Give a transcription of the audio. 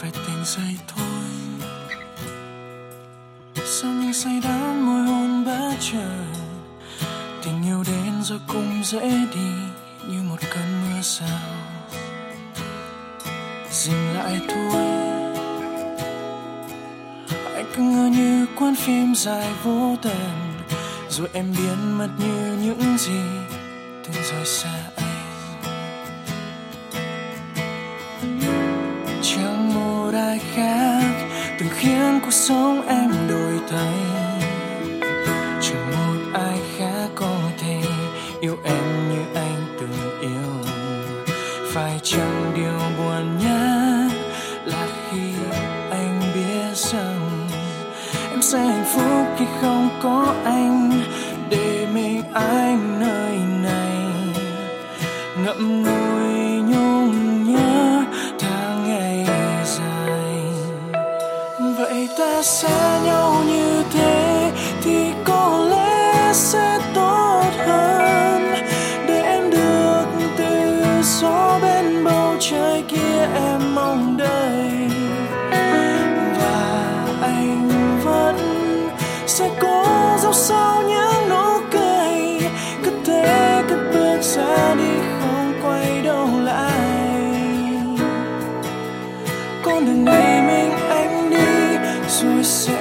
phải tỉnh dậy thôi. Sau những say đắm môi hôn bất chợt, tình yêu đến rồi cũng dễ đi như một cơn mưa rào. Dừng lại thôi, hãy cứ ngỡ như cuốn phim dài vô tận, rồi em biến mất như những gì từng rời xa anh. Chẳng một ai khác từng khiến cuộc sống em đổi thay, chẳng một ai khác có thể yêu em như anh từng yêu. Phải chăng điều buồn nhất là khi anh biết rằng em sẽ hạnh phúc khi không có anh, để mình anh nơi này ngậm ngùi nhung nhớ tháng ngày dài. Vậy ta xa nhau như thế thì có lẽ sẽ tốt hơn, để em được tự do bên bầu trời kia em mong đợi. Và anh vẫn sẽ cố giấu sau những nụ cười, cứ thế cất bước ra đi không quay đầu lại. Con đường này mình anh đi rồi sẽ